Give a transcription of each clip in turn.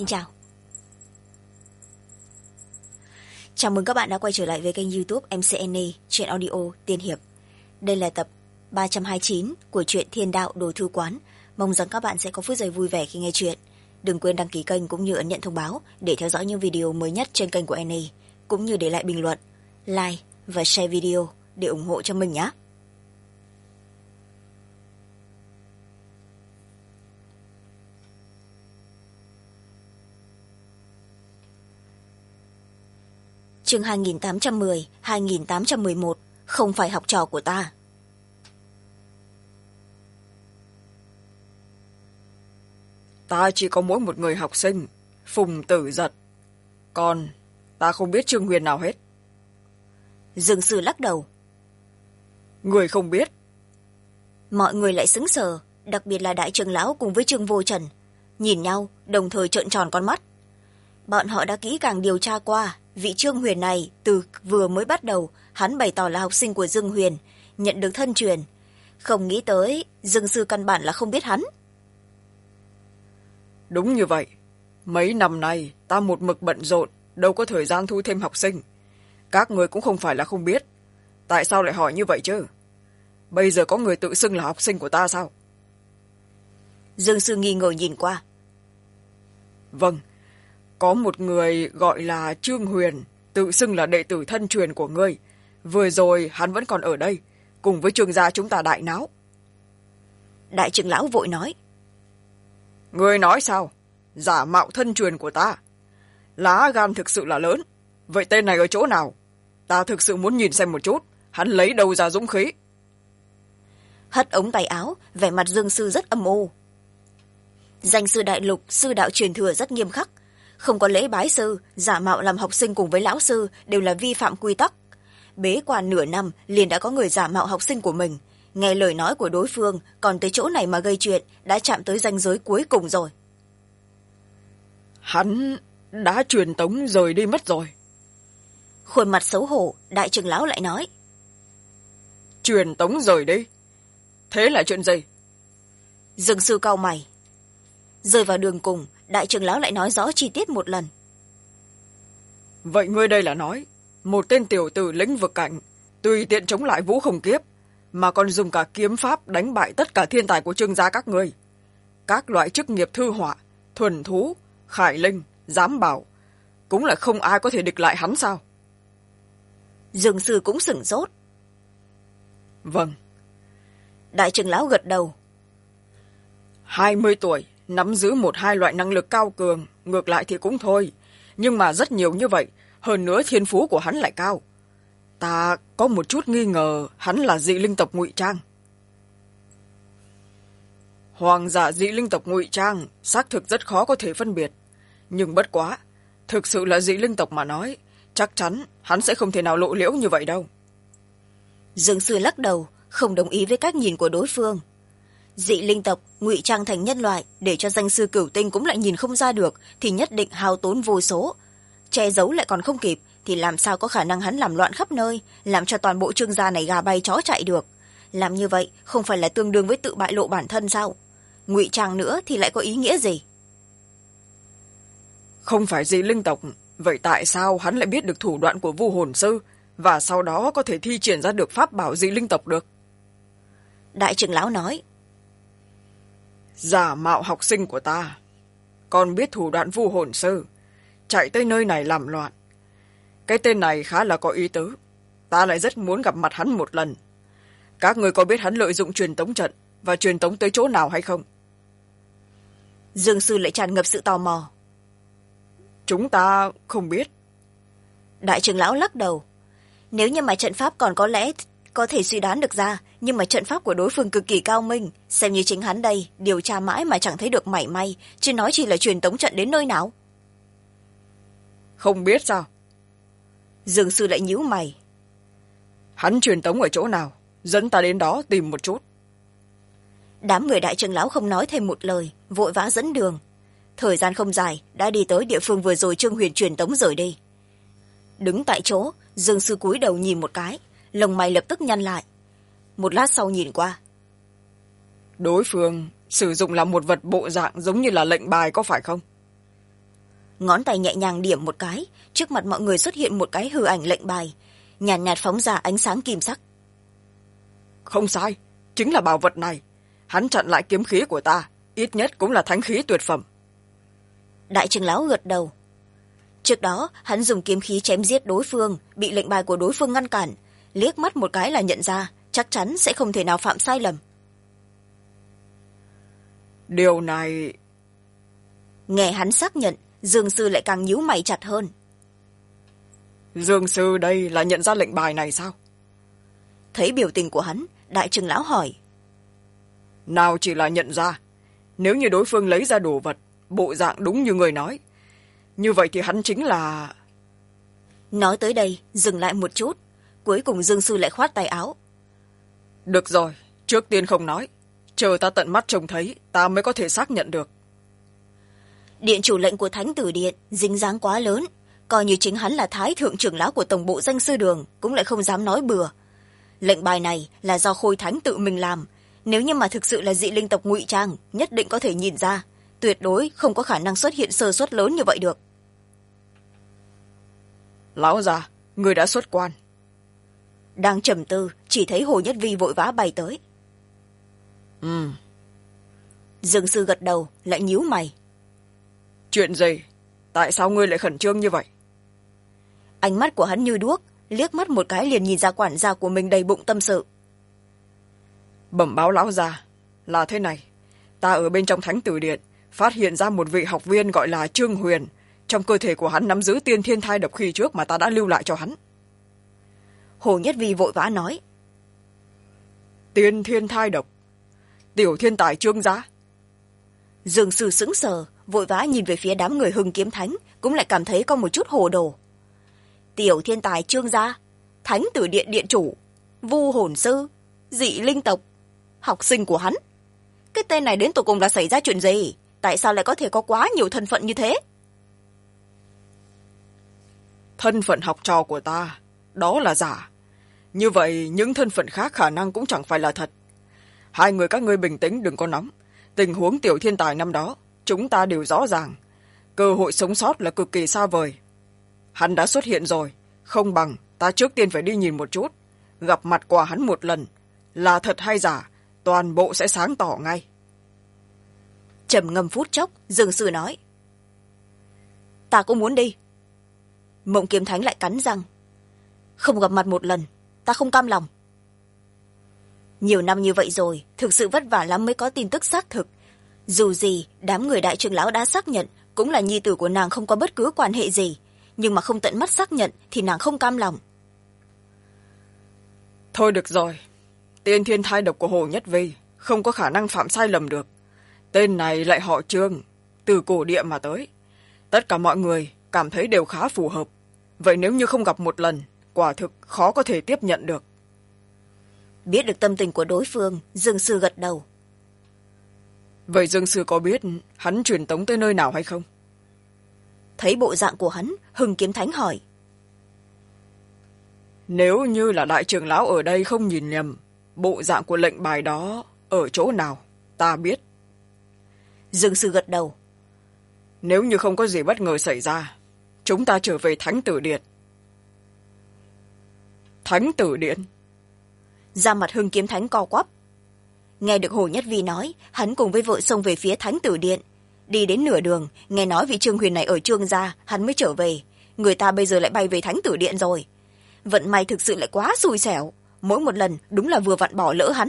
Xin chào. Chào mừng các bạn đã quay trở lại với kênh YouTube MCNA Truyện Audio Tiên Hiệp. Đây là tập 329 của truyện Thiên Đạo Đồ Thư Quán. Mong rằng các bạn sẽ có phút giây vui vẻ khi nghe chuyện. Đừng quên đăng ký kênh cũng như ấn nhận thông báo để theo dõi những video mới nhất trên kênh của NA, cũng như để lại bình luận, like và share video để ủng hộ cho mình nhé. Chương 2810, 2811, không phải học trò của ta. Ta chỉ có mỗi một người học sinh, Phùng Tử Giật. Còn ta không biết Trương Huyền nào hết. Dương Sư lắc đầu. Người không biết? Mọi người lại sững sờ, đặc biệt là đại trưởng lão cùng với Trương Vô Trần. Nhìn nhau, đồng thời trợn tròn con mắt. Bọn họ đã kỹ càng điều tra qua, vị Trương Huyền này từ vừa mới bắt đầu, hắn bày tỏ là học sinh của Dương Huyền, nhận được thân truyền. Không nghĩ tới, Dương Sư căn bản là không biết hắn. Đúng như vậy. Mấy năm nay, ta một mực bận rộn, đâu có thời gian thu thêm học sinh. Các người cũng không phải là không biết. Tại sao lại hỏi như vậy chứ? Bây giờ có người tự xưng là học sinh của ta sao? Dương Sư nghi ngờ nhìn qua. Vâng, có một người gọi là Trương Huyền, tự xưng là đệ tử thân truyền của ngươi. Vừa rồi hắn vẫn còn ở đây, cùng với Trương gia chúng ta đại náo. Đại trưởng lão vội nói. Ngươi nói sao? Giả mạo thân truyền của ta. Lá gan thực sự là lớn. Vậy tên này ở chỗ nào? Ta thực sự muốn nhìn xem một chút, hắn lấy đâu ra dũng khí. Hất ống tay áo, vẻ mặt Dương Sư rất âm u. Danh sư đại lục, sư đạo truyền thừa rất nghiêm khắc. Không có lễ bái sư, giả mạo làm học sinh cùng với lão sư đều là vi phạm quy tắc. Bế quan nửa năm liền đã có người giả mạo học sinh của mình. Nghe lời nói của đối phương, còn tới chỗ này mà gây chuyện, đã chạm tới ranh giới cuối cùng rồi. Hắn đã truyền tống rời đi mất rồi. Khuôn mặt xấu hổ, đại trưởng lão lại nói. Truyền tống rời đi? Thế là chuyện gì? Dương Sư cau mày. Rơi vào đường cùng, đại trưởng lão lại nói rõ chi tiết một lần. Vậy ngươi đây là nói, một tên tiểu tử lĩnh vực cảnh, tùy tiện chống lại Vũ Không Kiếp, mà còn dùng cả kiếm pháp đánh bại tất cả thiên tài của Trương gia các ngươi. Các loại chức nghiệp thư họa, thuần thú, khải linh, giám bảo, cũng là không ai có thể địch lại hắn sao? Dương Sư cũng sửng sốt. Vâng. Đại trưởng lão gật đầu. 20 tuổi, nắm giữ một hai loại năng lực cao cường, ngược lại thì cũng thôi. Nhưng mà rất nhiều như vậy, hơn nữa thiên phú của hắn lại cao. Ta có một chút nghi ngờ hắn là dị linh tộc ngụy trang. Hoàng giả dị linh tộc ngụy trang xác thực rất khó có thể phân biệt. Nhưng bất quá, thực sự là dị linh tộc mà nói, chắc chắn hắn sẽ không thể nào lộ liễu như vậy đâu. Dương Sư lắc đầu, không đồng ý với cách nhìn của đối phương. Dị linh tộc ngụy trang thành nhân loại để cho danh sư cửu tinh cũng lại nhìn không ra được thì nhất định hao tốn vô số. Che giấu lại còn không kịp thì làm sao có khả năng hắn làm loạn khắp nơi, làm cho toàn bộ Trương gia này gà bay chó chạy được. Làm như vậy không phải là tương đương với tự bại lộ bản thân sao? Ngụy trang nữa thì lại có ý nghĩa gì? Không phải dị linh tộc, vậy tại sao hắn lại biết được thủ đoạn của Vu Hồn Sư và sau đó có thể thi triển ra được pháp bảo dị linh tộc được? Đại trưởng lão nói. Giả mạo học sinh của ta, còn biết thủ đoạn Vu Hồn Sư, chạy tới nơi này làm loạn. Cái tên này khá là có ý tứ, ta lại rất muốn gặp mặt hắn một lần. Các người có biết hắn lợi dụng truyền tống trận và truyền tống tới chỗ nào hay không? Dương Sư lại tràn ngập sự tò mò. Chúng ta không biết. Đại trưởng lão lắc đầu. Nếu như mà trận pháp còn có lẽ có thể suy đoán được ra, nhưng mà trận pháp của đối phương cực kỳ cao minh, xem như chính hắn đây điều tra mãi mà chẳng thấy được mảy may, chứ nói chỉ là truyền tống trận đến nơi nào. Không biết sao? Dương Sư lại nhíu mày. Hắn truyền tống ở chỗ nào, dẫn ta đến đó tìm một chút. Đám người đại trưởng lão không nói thêm một lời, vội vã dẫn đường. Thời gian không dài đã đi tới địa phương vừa rồi Trương Huyền truyền tống rời đi. Đứng tại chỗ, Dương Sư cúi đầu nhìn một cái, lông mày lập tức nhăn lại. Một lát sau nhìn qua. Đối phương sử dụng là một vật bộ dạng giống như là lệnh bài có phải không? ngón tay nhẹ nhàng điểm một cái, trước mặt mọi người xuất hiện một cái hư ảnh lệnh bài, nhàn nhạt phóng ra ánh sáng kim sắc. Không sai, chính là bảo vật này. Hắn chặn lại kiếm khí của ta, ít nhất cũng là thánh khí tuyệt phẩm. Đại trưởng lão gật đầu. Trước đó hắn dùng kiếm khí chém giết đối phương, bị lệnh bài của đối phương ngăn cản, liếc mắt một cái là nhận ra chắc chắn sẽ không thể nào phạm sai lầm. Điều này... Nghe hắn xác nhận, Dương sư lại càng nhíu mày chặt hơn. Dương sư đây là nhận ra lệnh bài này sao? Thấy biểu tình của hắn, đại trưởng lão hỏi. Nào chỉ là nhận ra, nếu như đối phương lấy ra đồ vật, bộ dạng đúng như người nói, như vậy thì hắn chính là... Nói tới đây, dừng lại một chút, cuối cùng Dương sư lại khoát tay áo. Được rồi, trước tiên không nói, chờ ta tận mắt trông thấy, ta mới có thể xác nhận được. Điện chủ lệnh của Thánh Tử Điện dính dáng quá lớn, coi như chính hắn là thái thượng trưởng lão của tổng bộ danh sư đường cũng lại không dám nói bừa. Lệnh bài này là do Khôi Thánh tự mình làm, nếu như mà thực sự là dị linh tộc ngụy trang, nhất định có thể nhìn ra, tuyệt đối không có khả năng xuất hiện sơ suất lớn như vậy được. Lão già, người đã xuất quan. Đang trầm tư, chỉ thấy Hồ Nhất Vi vội vã bay tới. Dương sư gật đầu, lại nhíu mày. Chuyện gì? Tại sao ngươi lại khẩn trương như vậy? Ánh mắt của hắn như đuốc, liếc mắt một cái liền nhìn ra quản gia của mình đầy bụng tâm sự. Bẩm báo lão già, là thế này. Ta ở bên trong Thánh Tử Điện, phát hiện ra một vị học viên gọi là Trương Huyền. Trong cơ thể của hắn nắm giữ tiên thiên thai độc khi trước mà ta đã lưu lại cho hắn. Hồ Nhất Vi vội vã nói. Tiên thiên thai độc? Tiểu thiên tài Trương gia? Dương sư sững sờ, vội vã nhìn về phía đám người Hưng Kiếm Thánh, cũng lại cảm thấy có một chút hồ đồ. Tiểu thiên tài Trương gia, Thánh Tử Điện điện chủ, Vu hồn sư, dị linh tộc, học sinh của hắn. Cái tên này đến tột cùng là xảy ra chuyện gì? Tại sao lại có thể có quá nhiều thân phận như thế? Thân phận học trò của ta, đó là giả. Như vậy những thân phận khác khả năng cũng chẳng phải là thật. Hai người các ngươi bình tĩnh, đừng có nóng. Tình huống tiểu thiên tài năm đó, chúng ta đều rõ ràng. Cơ hội sống sót là cực kỳ xa vời. Hắn đã xuất hiện rồi, không bằng ta trước tiên phải đi nhìn một chút. Gặp mặt qua hắn một lần, là thật hay giả, toàn bộ sẽ sáng tỏ ngay. Trầm ngâm phút chốc, Dương sư nói. Ta cũng muốn đi. Mộng Kiếm Thánh lại cắn răng. Không gặp mặt một lần, ta không cam lòng. Nhiều năm như vậy rồi, thực sự vất vả lắm mới có tin tức xác thực. Dù gì, đám người đại trưởng lão đã xác nhận, cũng là nhi tử của nàng không có bất cứ quan hệ gì. Nhưng mà không tận mắt xác nhận thì nàng không cam lòng. Thôi được rồi, tiên thiên thai độc của Hồ Nhất Vi không có khả năng phạm sai lầm được. Tên này lại họ Trương, từ cổ địa mà tới. Tất cả mọi người cảm thấy đều khá phù hợp. Vậy nếu như không gặp một lần, quả thực khó có thể tiếp nhận được. Biết được tâm tình của đối phương, Dương sư gật đầu. Vậy Dương sư có biết hắn truyền tống tới nơi nào hay không? Thấy bộ dạng của hắn, Hưng Kiếm Thánh hỏi. Nếu như là đại trưởng lão ở đây không nhìn nhầm, bộ dạng của lệnh bài đó ở chỗ nào, ta biết. Dương sư gật đầu. Nếu như không có gì bất ngờ xảy ra, chúng ta trở về Thánh Tử Điện. Thánh Tử Điện? Da mặt Hưng Kiếm Thánh co quắp. Nghe được Hồ Nhất Vi nói, hắn cùng với vợ xông về phía Thánh Tử Điện. Đi đến nửa đường, nghe nói vị Trương Huyền này ở Trương gia, hắn mới trở về. Người ta bây giờ lại bay về Thánh Tử Điện rồi. Vận may thực sự lại quá xui xẻo. Mỗi một lần đúng là vừa vặn bỏ lỡ hắn.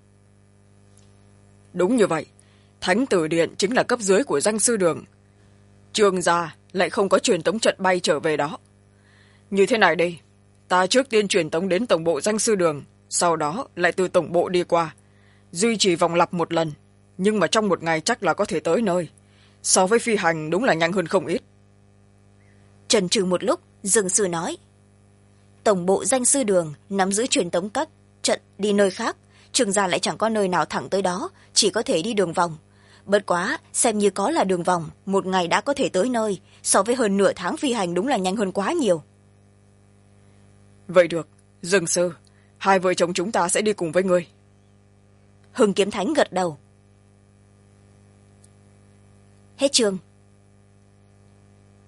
Đúng như vậy. Thánh Tử Điện chính là cấp dưới của danh sư đường. Trương gia lại không có truyền tống trận bay trở về đó. Như thế này đi, ta trước tiên truyền tống đến tổng bộ danh sư đường, sau đó lại từ tổng bộ đi qua. Duy trì vòng lặp một lần, nhưng mà trong một ngày chắc là có thể tới nơi. So với phi hành đúng là nhanh hơn không ít. Chần chừ một lúc, Dương sư nói. Tổng bộ danh sư đường nắm giữ truyền tống các trận đi nơi khác. Trương gia lại chẳng có nơi nào thẳng tới đó, chỉ có thể đi đường vòng. Bất quá, xem như có là đường vòng, một ngày đã có thể tới nơi, so với hơn nửa tháng phi hành đúng là nhanh hơn quá nhiều. Vậy được, Dương sư, hai vợ chồng chúng ta sẽ đi cùng với ngươi. Hưng Kiếm Thánh gật đầu. Hết chương.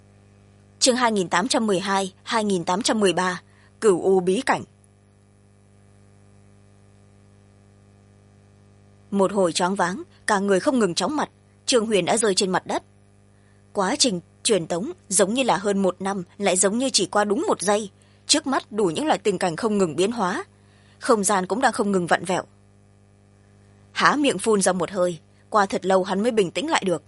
chương 2812 2813 Cửu U bí cảnh. Một hồi choáng váng, cả người không ngừng chóng mặt, Trương Huyền đã rơi trên mặt đất. Quá trình truyền tống giống như là hơn 1 năm, lại giống như chỉ qua đúng 1 giây. Trước mắt đủ những loại tình cảnh không ngừng biến hóa, không gian cũng đang không ngừng vặn vẹo. Há miệng phun ra một hơi, qua thật lâu hắn mới bình tĩnh lại được.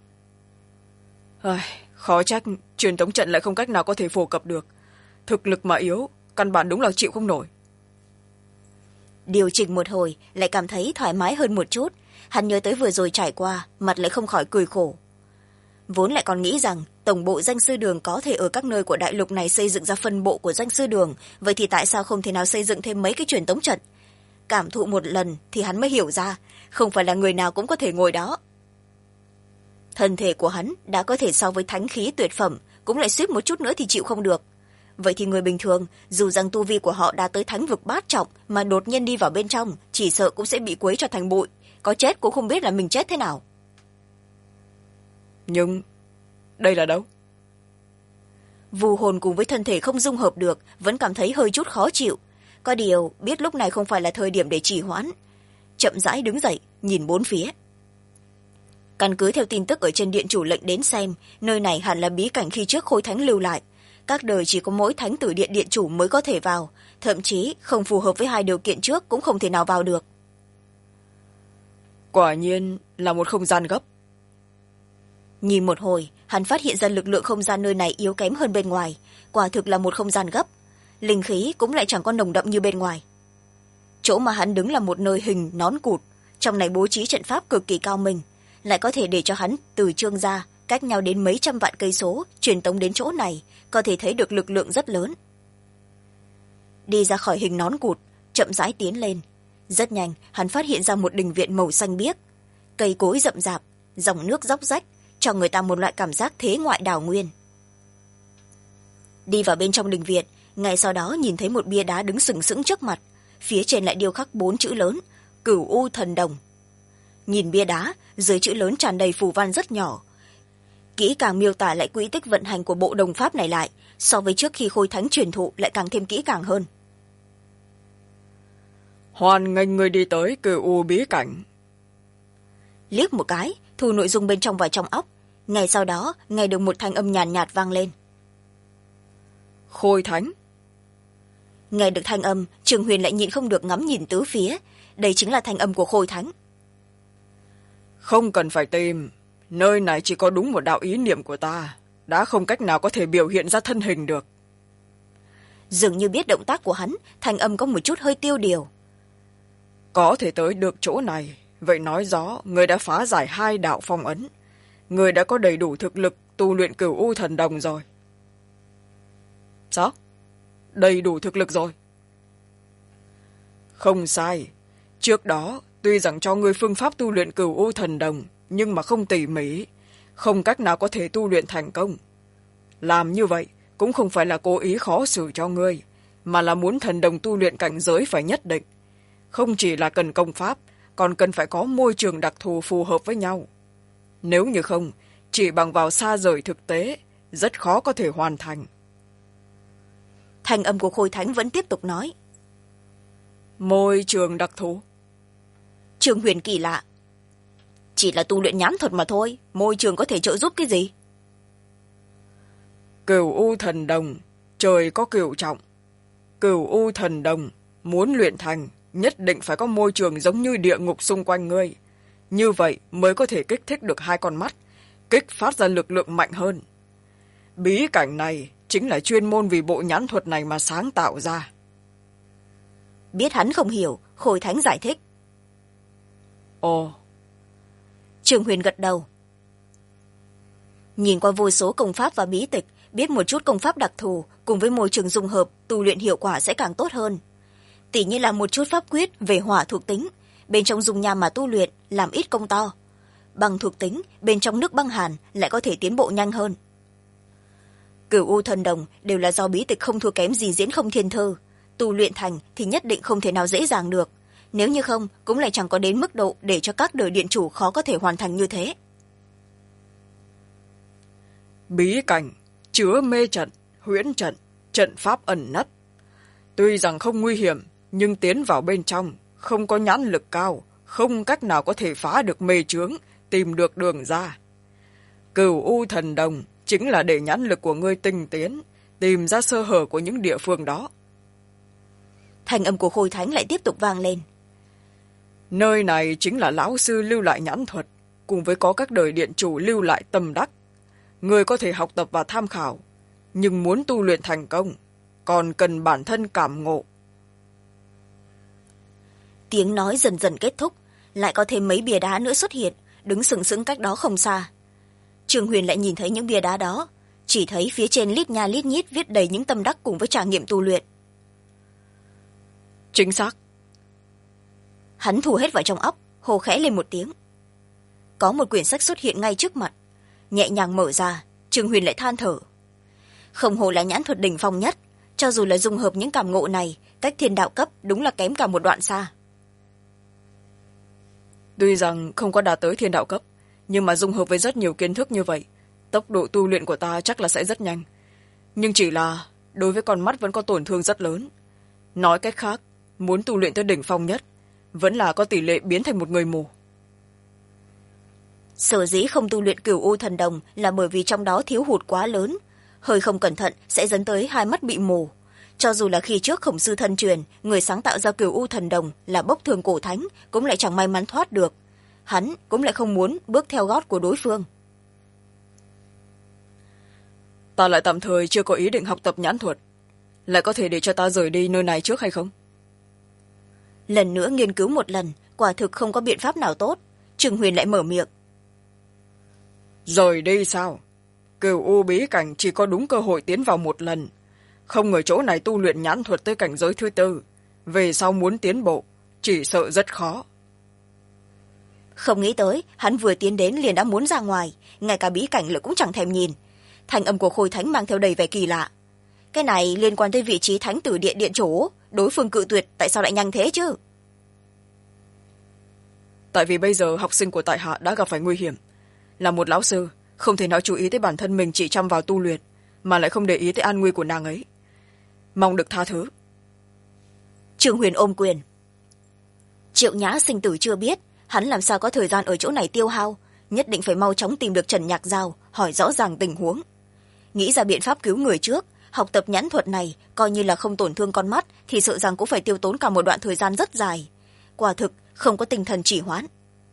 Khó trách truyền tống trận lại không cách nào có thể phổ cập được, thực lực mà yếu, căn bản đúng là chịu không nổi. Điều chỉnh một hồi lại cảm thấy thoải mái hơn một chút. Hắn nhớ tới vừa rồi trải qua, mặt lại không khỏi cười khổ. Vốn lại còn nghĩ rằng tổng bộ danh sư đường có thể ở các nơi của đại lục này xây dựng ra phân bộ của danh sư đường, vậy thì tại sao không thể nào xây dựng thêm mấy cái truyền tống trận? Cảm thụ một lần thì hắn mới hiểu ra, không phải là người nào cũng có thể ngồi đó. Thân thể của hắn đã có thể so với thánh khí tuyệt phẩm, cũng lại suýt một chút nữa thì chịu không được. Vậy thì người bình thường, dù rằng tu vi của họ đã tới thánh vực bát trọng, mà đột nhiên đi vào bên trong, chỉ sợ cũng sẽ bị quấy cho thành bụi, có chết cũng không biết là mình chết thế nào. Nhưng đây là đâu? Vù hồn cùng với thân thể không dung hợp được, vẫn cảm thấy hơi chút khó chịu. Có điều biết lúc này không phải là thời điểm để trì hoãn, chậm rãi đứng dậy nhìn bốn phía. Căn cứ theo tin tức ở trên điện chủ lệnh đến xem, nơi này hẳn là bí cảnh khi trước Khôi Thánh lưu lại, các đời chỉ có mỗi thánh tử điện điện chủ mới có thể vào, thậm chí không phù hợp với 2 điều kiện trước cũng không thể nào vào được. Quả nhiên là một không gian gấp. Nhìn một hồi, hắn phát hiện ra lực lượng không gian nơi này yếu kém hơn bên ngoài, quả thực là một không gian gấp, linh khí cũng lại chẳng có nồng đậm như bên ngoài. Chỗ mà hắn đứng là một nơi hình nón cụt, trong này bố trí trận pháp cực kỳ cao minh, lại có thể để cho hắn từ Trương gia cách nhau đến mấy trăm vạn cây số truyền tống đến chỗ này, có thể thấy được lực lượng rất lớn. Đi ra khỏi hình nón cụt, chậm rãi tiến lên, rất nhanh hắn phát hiện ra một đình viện màu xanh biếc, cây cối rậm rạp, dòng nước róc rách, cho người ta một loại cảm giác thế ngoại đảo nguyên. Đi vào bên trong đình viện, ngay sau đó nhìn thấy một bia đá đứng sừng sững trước mặt, phía trên lại điêu khắc 4 chữ lớn: Cửu U Thần Đồng. Nhìn bia đá, dưới chữ lớn tràn đầy phù văn rất nhỏ, kỹ càng miêu tả lại quỹ tích vận hành của bộ đồng pháp này lại, so với trước khi Khôi Thánh truyền thụ lại càng thêm kỹ càng hơn. Hoan nghênh người đi tới Cửu U bí cảnh. Liếc một cái, thu nội dung bên trong vào trong óc, ngay sau đó nghe được một thanh âm nhàn nhạt vang lên. Khôi Thánh. Nghe được thanh âm, Trường Huyền lại nhịn không được ngắm nhìn tứ phía, đây chính là thanh âm của Khôi Thánh. Không cần phải tìm, nơi này chỉ có đúng một đạo ý niệm của ta, đã không cách nào có thể biểu hiện ra thân hình được. Dường như biết động tác của hắn, thanh âm có một chút hơi tiêu điều. Có thể tới được chỗ này, vậy nói rõ người đã phá giải 2 đạo phong ấn, người đã có đầy đủ thực lực tu luyện Cửu U Thần Đồng rồi. Sao? Đầy đủ thực lực rồi? Không sai, trước đó tuy rằng cho ngươi phương pháp tu luyện Cửu U Thần Đồng, nhưng mà không tỉ mỉ, không cách nào có thể tu luyện thành công. Làm như vậy cũng không phải là cố ý khó xử cho ngươi, mà là muốn thần đồng tu luyện cảnh giới phải nhất định. Không chỉ là cần công pháp, còn cần phải có môi trường đặc thù phù hợp với nhau. Nếu như không, chỉ bằng vào xa rời thực tế, rất khó có thể hoàn thành. Thanh âm của Khôi Thánh vẫn tiếp tục nói. Môi trường đặc thù? Trường Huyền kỳ lạ. Chỉ là tu luyện nhãn thuật mà thôi, môi trường có thể trợ giúp cái gì? Cửu U Thần Đồng, trời có cửu trọng. Cửu U Thần Đồng, muốn luyện thành, nhất định phải có môi trường giống như địa ngục xung quanh ngươi. Như vậy mới có thể kích thích được 2 con mắt, kích phát ra lực lượng mạnh hơn. Bí cảnh này chính là chuyên môn vì bộ nhãn thuật này mà sáng tạo ra. Biết hắn không hiểu, Khôi Thánh giải thích. Ồ. Trường Huyền gật đầu. Nhìn qua vô số công pháp và bí tịch, biết một chút công pháp đặc thù cùng với môi trường dung hợp, tu luyện hiệu quả sẽ càng tốt hơn. Tỉ như là một chút pháp quyết về hỏa thuộc tính, bên trong dung nham mà tu luyện làm ít công to. Bằng thuộc tính, bên trong nước băng hàn lại có thể tiến bộ nhanh hơn. Cửu U Thần Đồng đều là do bí tịch không thua kém gì Diễn Không Thiên Thư, tu luyện thành thì nhất định không thể nào dễ dàng được, nếu như không cũng lại chẳng có đến mức độ để cho các đời điện chủ khó có thể hoàn thành như thế. Bí cảnh chứa mê trận, huyễn trận, trận pháp ẩn nấp. Tuy rằng không nguy hiểm, nhưng tiến vào bên trong, không có nhãn lực cao, không cách nào có thể phá được mê chướng, tìm được đường ra. Cửu U thần đồng chính là để nhãn lực của ngươi tinh tiến, tìm ra sơ hở của những địa phương đó. Thanh âm của Khôi Thánh lại tiếp tục vang lên. Nơi này chính là lão sư lưu lại nhãn thuật, cùng với có các đời điện chủ lưu lại tâm đắc. Ngươi có thể học tập và tham khảo, nhưng muốn tu luyện thành công, còn cần bản thân cảm ngộ. Tiếng nói dần dần kết thúc, lại có thêm mấy bia đá nữa xuất hiện, đứng sừng sững cách đó không xa. Trương Huyền lại nhìn thấy những bia đá đó, chỉ thấy phía trên lít nha lít nhít viết đầy những tâm đắc cùng với trải nghiệm tu luyện. Chính xác. Hắn thu hết vào trong óc, hô khẽ lên một tiếng. Có một quyển sách xuất hiện ngay trước mặt, nhẹ nhàng mở ra. Trương Huyền lại than thở. Không hổ là nhãn thuật đỉnh phong nhất, cho dù là dung hợp những cảm ngộ này, cách thiên đạo cấp đúng là kém cả một đoạn xa. Tuy rằng không có đạt tới thiên đạo cấp, nhưng mà dung hợp với rất nhiều kiến thức như vậy, tốc độ tu luyện của ta chắc là sẽ rất nhanh. Nhưng chỉ là đối với con mắt vẫn có tổn thương rất lớn. Nói cách khác, muốn tu luyện tới đỉnh phong nhất, vẫn là có tỷ lệ biến thành một người mù. Sở dĩ không tu luyện Cửu U thần đồng là bởi vì trong đó thiếu hụt quá lớn, hơi không cẩn thận sẽ dẫn tới hai mắt bị mù. Cho dù là khi trước Khổng sư thân truyền, người sáng tạo ra Cửu U thần đồng là Bốc Thường Cổ Thánh, cũng lại chẳng may mắn thoát được. Hắn cũng lại không muốn bước theo gót của đối phương. Ta lại tạm thời chưa có ý định học tập nhãn thuật. Lại có thể để cho ta rời đi nơi này trước hay không? Lần nữa nghiên cứu một lần, quả thực không có biện pháp nào tốt. Trương Huyền lại mở miệng. Rời đi sao? Cửu U bí cảnh chỉ có đúng cơ hội tiến vào một lần. Không ở chỗ này tu luyện nhãn thuật tới cảnh giới thứ tư. Về sau muốn tiến bộ, chỉ sợ rất khó. Không nghĩ tới, hắn vừa tiến đến liền đã muốn ra ngoài, ngay cả bí cảnh lại cũng chẳng thèm nhìn. Thanh âm của Khôi Thánh mang theo đầy vẻ kỳ lạ. Cái này liên quan tới vị trí Thánh Tử Điện điện chủ, đối phương cự tuyệt, tại sao lại nhanh thế chứ? Tại vì bây giờ học sinh của tại hạ đã gặp phải nguy hiểm. Là một lão sư, không thể nào chú ý tới bản thân mình chỉ chăm vào tu luyện, mà lại không để ý tới an nguy của nàng ấy. Mong được tha thứ. Trương Huyền ôm quyền. Triệu Nhã sinh tử chưa biết, hắn làm sao có thời gian ở chỗ này tiêu hao, nhất định phải mau chóng tìm được Trần Nhạc Giao, hỏi rõ ràng tình huống. Nghĩ ra biện pháp cứu người trước, học tập nhãn thuật này, coi như là không tổn thương con mắt, thì sợ rằng cũng phải tiêu tốn cả một đoạn thời gian rất dài. Quả thực, không có tinh thần trì hoãn.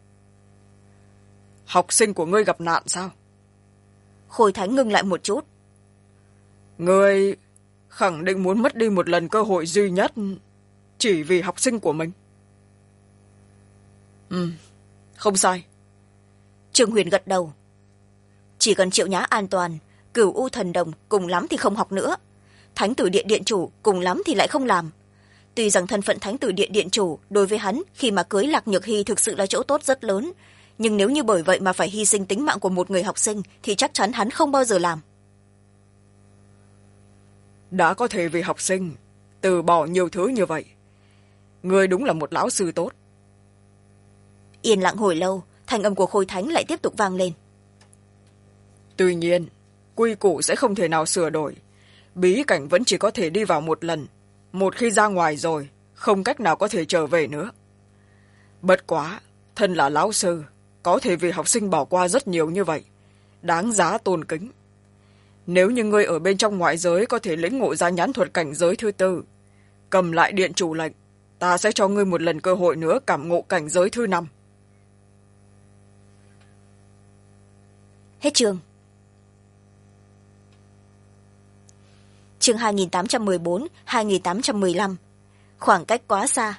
Học sinh của ngươi gặp nạn sao? Khôi Thánh ngưng lại một chút. Ngươi khẳng định muốn mất đi một lần cơ hội duy nhất chỉ vì học sinh của mình. Không sai. Trương Huyền gật đầu. Chỉ cần Triệu Nhã an toàn, Cửu U thần đồng cùng lắm thì không học nữa. Thánh Tử Điện điện chủ cùng lắm thì lại không làm. Tuy rằng thân phận Thánh Tử Điện điện chủ đối với hắn khi mà cưới Lạc Nhược Hy thực sự là chỗ tốt rất lớn, nhưng nếu như bởi vậy mà phải hy sinh tính mạng của một người học sinh thì chắc chắn hắn không bao giờ làm. Đã có thể vì học sinh từ bỏ nhiều thứ như vậy, ngươi đúng là một lão sư tốt. Yên lặng hồi lâu, thanh âm của Khôi Thánh lại tiếp tục vang lên. Tuy nhiên, quy củ sẽ không thể nào sửa đổi. Bí cảnh vẫn chỉ có thể đi vào một lần. Một khi ra ngoài rồi, không cách nào có thể trở về nữa. Bất quá, thân là lão sư, có thể vì học sinh bỏ qua rất nhiều như vậy. Đáng giá tôn kính. Nếu như ngươi ở bên trong ngoại giới có thể lĩnh ngộ ra nhãn thuật cảnh giới thứ tư, cầm lại điện chủ lệnh, ta sẽ cho ngươi một lần cơ hội nữa cảm ngộ cảnh giới thứ 5. Hết chương. Chương 2814, 2815. Khoảng cách quá xa.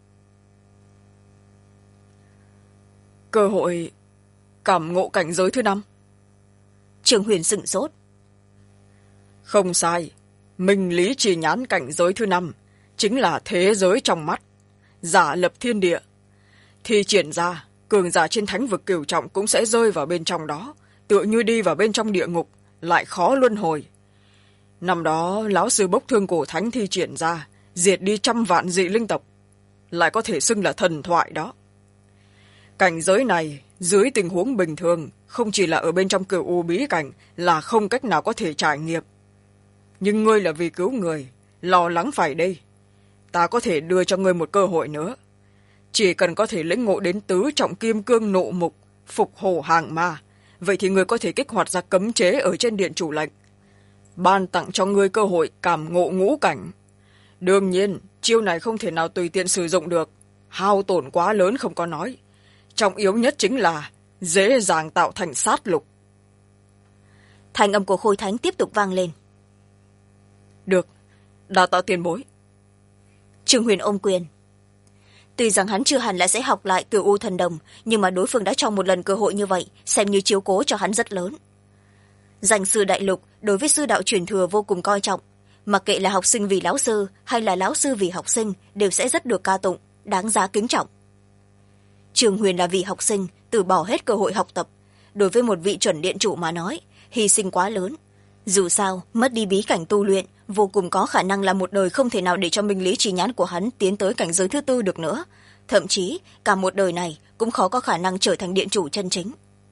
Cơ hội cảm ngộ cảnh giới thứ 5. Trương Huyền sửng sốt. Không sai, minh lý trì nhãn cảnh giới thứ 5 chính là thế giới trong mắt, giả lập thiên địa. Thi triển ra, cường giả trên thánh vực cửu trọng cũng sẽ rơi vào bên trong đó, tựa như đi vào bên trong địa ngục, lại khó luân hồi. Năm đó, lão sư Bốc Thương Cổ Thánh thi triển ra, diệt đi trăm vạn dị linh tộc, lại có thể xưng là thần thoại đó. Cảnh giới này, dưới tình huống bình thường, không chỉ là ở bên trong Cửu U bí cảnh là không cách nào có thể trải nghiệm. nhưng ngươi là vì cứu người, lo lắng phải đi. Ta có thể đưa cho ngươi một cơ hội nữa. Chỉ cần có thể lĩnh ngộ đến tứ trọng kim cương nộ mục, phục hổ hàng ma, vậy thì ngươi có thể kích hoạt ra cấm chế ở trên điện chủ lệnh, ban tặng cho ngươi cơ hội cảm ngộ ngũ cảnh. Đương nhiên, chiêu này không thể nào tùy tiện sử dụng được, hao tổn quá lớn không có nói. Trọng yếu nhất chính là dễ dàng tạo thành sát lục. Thanh âm của Khôi Thánh tiếp tục vang lên. Được, đa tạ tiền bối. Trương Huyền ôm quyền. Tuy rằng hắn chưa hẳn là sẽ học lại Cửu U thần đồng, nhưng mà đối phương đã cho một lần cơ hội như vậy, xem như chiếu cố cho hắn rất lớn. Danh sư đại lục đối với sư đạo truyền thừa vô cùng coi trọng, mặc kệ là học sinh vì lão sư hay là lão sư vì học sinh đều sẽ rất được ca tụng, đáng giá kính trọng. Trương Huyền là vì học sinh từ bỏ hết cơ hội học tập, đối với một vị chuẩn điện chủ mà nói, hy sinh quá lớn. Dù sao, mất đi bí cảnh tu luyện vô cùng có khả năng là một đời không thể nào để cho minh lý trí nhãn của hắn tiến tới cảnh giới thứ tư được nữa, thậm chí cả một đời này cũng khó có khả năng trở thành điện chủ chân chính.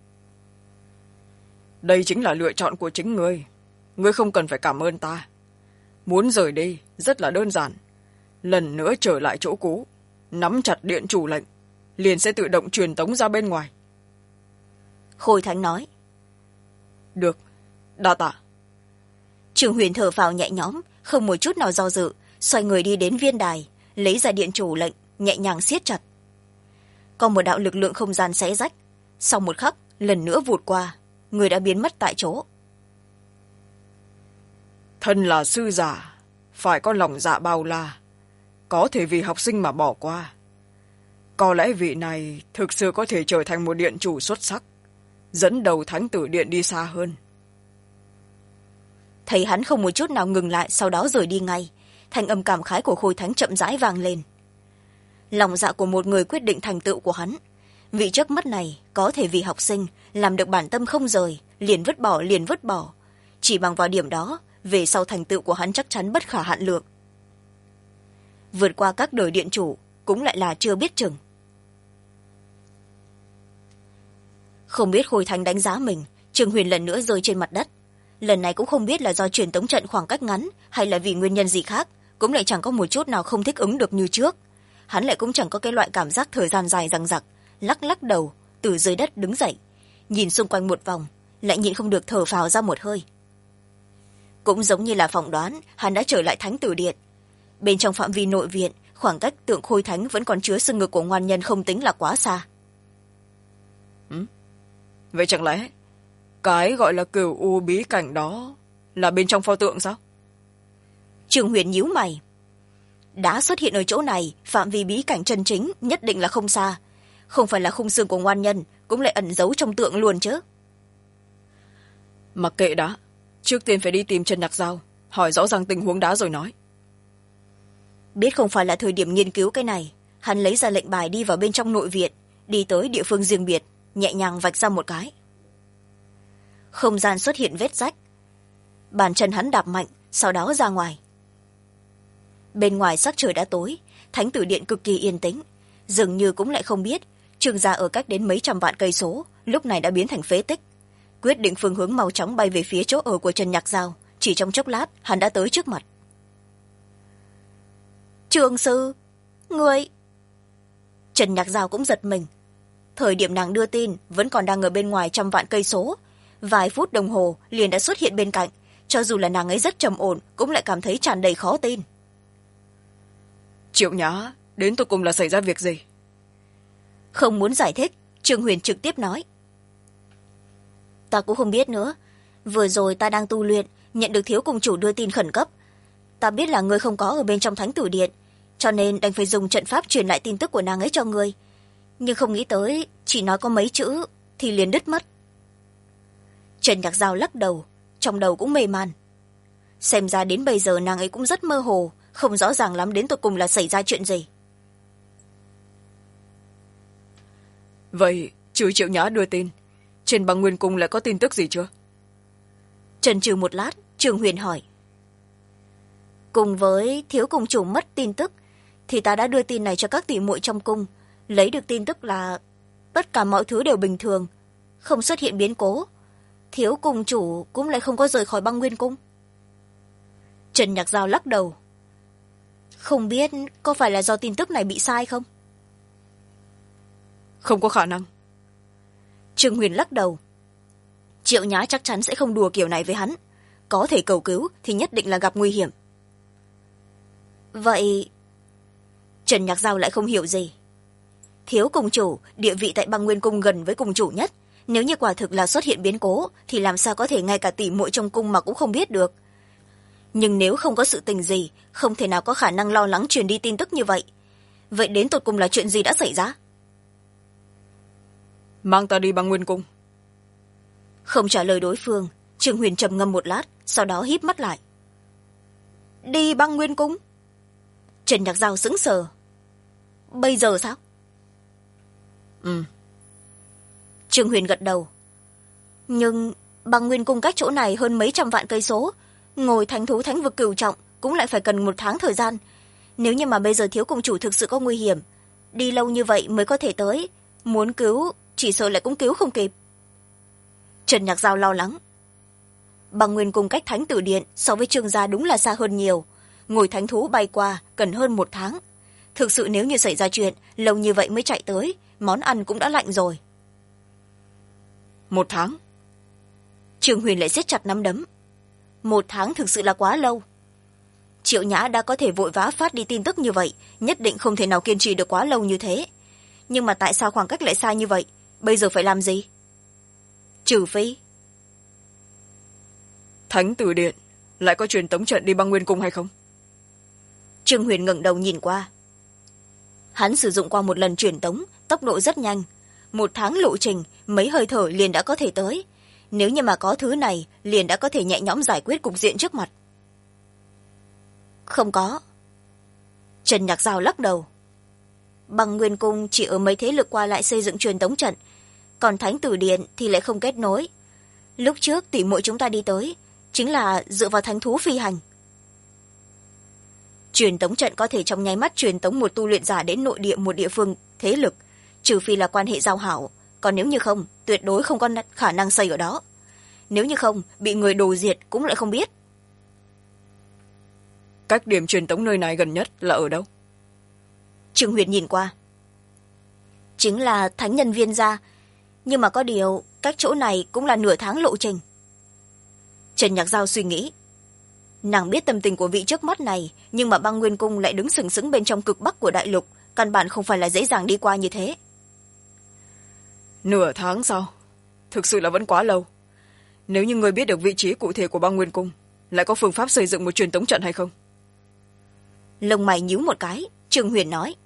Đây chính là lựa chọn của chính ngươi, ngươi không cần phải cảm ơn ta. Muốn rời đi rất là đơn giản, lần nữa trở lại chỗ cũ, nắm chặt điện chủ lệnh, liền sẽ tự động truyền tống ra bên ngoài. Khôi Thánh nói. Được, đa tạ. Trương Huyền thở phào nhẹ nhõm, không một chút nào do dự, xoay người đi đến viên đài, lấy ra điện chủ lệnh, nhẹ nhàng siết chặt. Có một đạo lực lượng không gian xé rách, sau một khắc lần nữa vụt qua, người đã biến mất tại chỗ. Thân là sư giả, phải có lòng dạ bao la, có thể vì học sinh mà bỏ qua. Có lẽ vị này thực sự có thể trở thành một điện chủ xuất sắc, dẫn đầu thánh tử điện đi xa hơn. Thấy hắn không một chút nào ngừng lại, sau đó rời đi ngay, thanh âm cảm khái của Khôi Thánh chậm rãi vang lên. Lòng dạ của một người quyết định thành tựu của hắn, vị trước mắt này có thể vì học sinh làm được bản tâm không rời, liền vứt bỏ, chỉ bằng vào điểm đó về sau thành tựu của hắn chắc chắn bất khả hạn lượng. Vượt qua các đời điện chủ cũng lại là chưa biết chừng. Không biết Khôi Thánh đánh giá mình, Trương Huyền lần nữa rơi trên mặt đất. Lần này cũng không biết là do truyền tống trận khoảng cách ngắn hay là vì nguyên nhân gì khác, cũng lại chẳng có một chút nào không thích ứng được như trước. Hắn lại cũng chẳng có cái loại cảm giác thời gian dài dằng dặc, lắc đầu từ dưới đất đứng dậy, nhìn xung quanh một vòng, lại nhịn không được thở phào ra một hơi. Cũng giống như là phỏng đoán, hắn đã trở lại thánh tử điện. Bên trong phạm vi nội viện, khoảng cách tượng Khôi Thánh vẫn còn chứa xương ngực của ngoan nhân không tính là quá xa. Vậy chẳng lẽ cái gọi là Cửu U bí cảnh đó là bên trong pho tượng sao? Trương Huyền nhíu mày. Đã xuất hiện ở chỗ này, phạm vi bí cảnh chân chính nhất định là không xa. Không phải là khung xương của ngoan nhân, cũng lại ẩn giấu trong tượng luôn chứ. Mặc kệ đã, trước tiên phải đi tìm Trần Nhạc Giao, hỏi rõ ràng tình huống đã rồi nói. Biết không phải là thời điểm nghiên cứu cái này, hắn lấy ra lệnh bài đi vào bên trong nội viện, đi tới địa phương riêng biệt, nhẹ nhàng vạch ra một cái. Không gian xuất hiện vết rách. Bàn chân hắn đạp mạnh, sau đó ra ngoài. Bên ngoài sắc trời đã tối, thánh tử điện cực kỳ yên tĩnh, dường như cũng lại không biết Trương gia ở cách đến mấy trăm vạn cây số lúc này đã biến thành phế tích. Quyết định phương hướng mau chóng bay về phía chỗ ở của Trần Nhạc Giao, chỉ trong chốc lát hắn đã tới trước mặt. Trương sư, người... Trần Nhạc Giao cũng giật mình. Thời điểm nàng đưa tin vẫn còn đang ở bên ngoài trăm vạn cây số, vài phút đồng hồ liền đã xuất hiện bên cạnh, cho dù là nàng ấy rất trầm ổn cũng lại cảm thấy tràn đầy khó tin. Triệu Nhã, đến tột cùng là xảy ra việc gì? Không muốn giải thích, Trương Huyền trực tiếp nói. Ta cũng không biết nữa. Vừa rồi ta đang tu luyện, nhận được thiếu cung chủ đưa tin khẩn cấp. Ta biết là ngươi không có ở bên trong thánh tử điện, cho nên đành phải dùng trận pháp truyền lại tin tức của nàng ấy cho ngươi. Nhưng không nghĩ tới, chỉ nói có mấy chữ thì liền đứt mất. Trần Nhạc Giao lắc đầu, trong đầu cũng mê man. Xem ra đến bây giờ nàng ấy cũng rất mơ hồ, không rõ ràng lắm đến tột cùng là xảy ra chuyện gì. Vậy trừ Triệu Nhã đưa tin, trên băng nguyên cung lại có tin tức gì chưa? Chần chừ một lát, Trương Huyền hỏi. Cùng với thiếu cung chủ mất tin tức, thì ta đã đưa tin này cho các tỷ muội trong cung, lấy được tin tức là tất cả mọi thứ đều bình thường, không xuất hiện biến cố. Thiếu cung chủ cũng lại không có rời khỏi băng nguyên cung. Trần Nhạc Giao lắc đầu. Không biết có phải là do tin tức này bị sai không? Không có khả năng. Trương Huyền lắc đầu. Triệu Nhã chắc chắn sẽ không đùa kiểu này với hắn. Có thể cầu cứu thì nhất định là gặp nguy hiểm. Vậy Trần Nhạc Giao lại không hiểu gì. Thiếu cung chủ, địa vị tại Băng Nguyên cung gần với cung chủ nhất, nếu như quả thực là xuất hiện biến cố thì làm sao có thể ngay cả tỷ muội trong cung mà cũng không biết được. Nhưng nếu không có sự tình gì, không thể nào có khả năng lo lắng truyền đi tin tức như vậy. Vậy đến tột cùng là chuyện gì đã xảy ra? Mang ta đi Băng Nguyên cung. Không trả lời đối phương, Trương Huyền trầm ngâm một lát, sau đó híp mắt lại. Đi Băng Nguyên cung? Trần Nhạc Giao sững sờ. Bây giờ sao? Trương Huyền gật đầu. Nhưng Băng Nguyên cung cách chỗ này hơn mấy trăm vạn cây số, ngồi thánh thú thánh vực cửu trọng cũng lại phải cần 1 tháng thời gian. Nếu như mà bây giờ thiếu cung chủ thực sự có nguy hiểm, đi lâu như vậy mới có thể tới, muốn cứu chỉ sợ lại cũng cứu không kịp. Trần Nhạc Giao lo lắng. Băng Nguyên cung cách thánh tử điện so với Trương gia đúng là xa hơn nhiều, ngồi thánh thú bay qua cần hơn 1 tháng. Thực sự nếu như xảy ra chuyện lâu như vậy mới chạy tới, món ăn cũng đã lạnh rồi. 1 tháng? Trương Huyền lại siết chặt nắm đấm. 1 tháng thực sự là quá lâu. Triệu Nhã đã có thể vội vã phát đi tin tức như vậy, nhất định không thể nào kiên trì được quá lâu như thế. Nhưng mà tại sao khoảng cách lại xa như vậy? Bây giờ phải làm gì? Trừ phi Thánh tử điện lại có truyền tống trận đi Băng Nguyên cung hay không? Trương Huyền ngẩng đầu nhìn qua. Hắn sử dụng qua một lần truyền tống, tốc độ rất nhanh. 1 tháng lộ trình, mấy hơi thở liền đã có thể tới. Nếu như mà có thứ này, liền đã có thể nhẹ nhõm giải quyết cục diện trước mặt. Không có. Trần Nhạc Giao lắc đầu. Băng Nguyên cung chỉ ở mấy thế lực qua lại xây dựng truyền tống trận, còn Thánh tử điện thì lại không kết nối. Lúc trước tỷ muội chúng ta đi tới chính là dựa vào thánh thú phi hành. Truyền tống trận có thể trong nháy mắt truyền tống một tu luyện giả đến nội địa một địa phương thế lực, trừ phi là quan hệ giao hảo, còn nếu như không, tuyệt đối không có khả năng xây ở đó. Nếu như không, bị người đồ diệt cũng lại không biết. Cách điểm truyền tống nơi này gần nhất là ở đâu? Trương Huyền nhìn qua. Chính là Thánh Nhân Viên gia, nhưng mà có điều cách chỗ này cũng là nửa tháng lộ trình. Trần Nhạc Giao suy nghĩ. Nàng biết tâm tình của vị trước mắt này, nhưng mà Băng Nguyên cung lại đứng sừng sững bên trong cực bắc của đại lục, căn bản không phải là dễ dàng đi qua như thế. Nửa tháng sao? Thực sự là vẫn quá lâu. Nếu như người biết được vị trí cụ thể của Băng Nguyên cung, lại có phương pháp xây dựng một truyền tống trận hay không? Lông mày nhíu một cái, Trương Huyền nói.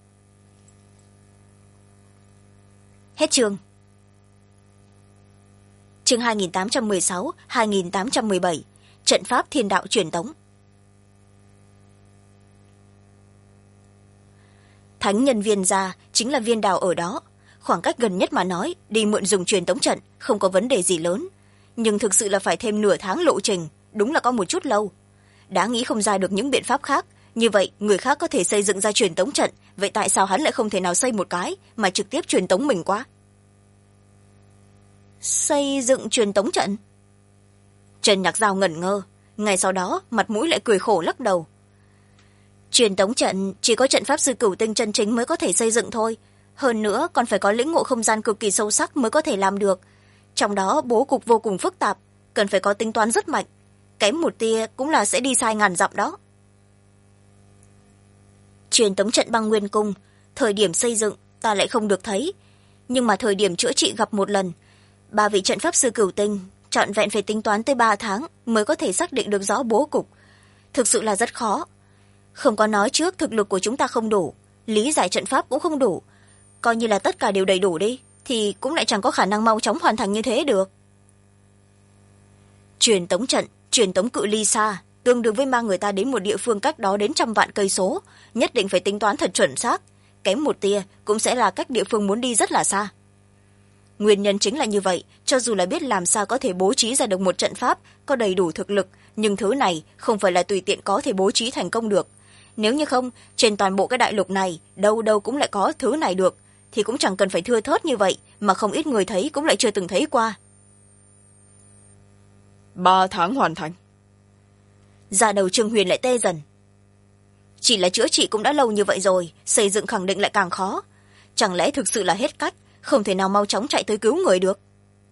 Hết chương. Chương 2816, 2817, trận pháp thiên đạo truyền tống. Thánh Nhân Viên gia chính là viên đào ở đó, khoảng cách gần nhất mà nói, đi mượn dùng truyền tống trận không có vấn đề gì lớn, nhưng thực sự là phải thêm nửa tháng lộ trình, đúng là có một chút lâu. Đã nghĩ không ra được những biện pháp khác, như vậy người khác có thể xây dựng ra truyền tống trận, vậy tại sao hắn lại không thể nào xây một cái mà trực tiếp truyền tống mình qua? Xây dựng truyền tống trận? Trần Nhạc Giao ngẩn ngơ, ngay sau đó mặt mũi lại cười khổ lắc đầu. Truyền tống trận chỉ có trận pháp sư cửu tinh chân chính mới có thể xây dựng thôi, hơn nữa còn phải có lĩnh ngộ không gian cực kỳ sâu sắc mới có thể làm được. Trong đó bố cục vô cùng phức tạp, cần phải có tính toán rất mạnh, kém một tia cũng là sẽ đi sai ngàn dặm đó. Truyền tống trận Băng Nguyên cung, thời điểm xây dựng ta lại không được thấy, nhưng mà thời điểm chữa trị gặp một lần, 3 vị trận pháp sư cửu tinh trọn vẹn phải tính toán tới 3 tháng mới có thể xác định được rõ bố cục. Thực sự là rất khó. Không có nói trước thực lực của chúng ta không đủ, lý giải trận pháp cũng không đủ, coi như là tất cả đều đầy đủ đi thì cũng lại chẳng có khả năng mau chóng hoàn thành như thế được. Truyền tống trận, truyền tống cự ly xa, tương đương với mang người ta đến một địa phương cách đó đến trăm vạn cây số, nhất định phải tính toán thật chuẩn xác, kém một tia cũng sẽ là cách địa phương muốn đi rất là xa. Nguyên nhân chính là như vậy, cho dù là biết làm sao có thể bố trí ra được một trận pháp có đầy đủ thực lực, nhưng thứ này không phải là tùy tiện có thể bố trí thành công được. Nếu như không, trên toàn bộ cái đại lục này, đâu đâu cũng lại có thứ này được, thì cũng chẳng cần phải thưa thớt như vậy, mà không ít người thấy cũng lại chưa từng thấy qua. 3 tháng hoàn thành. Da đầu Trương Huyền lại tê dần. Chỉ là chữa trị cũng đã lâu như vậy rồi, xây dựng khẳng định lại càng khó. Chẳng lẽ thực sự là hết cách, không thể nào mau chóng chạy tới cứu người được?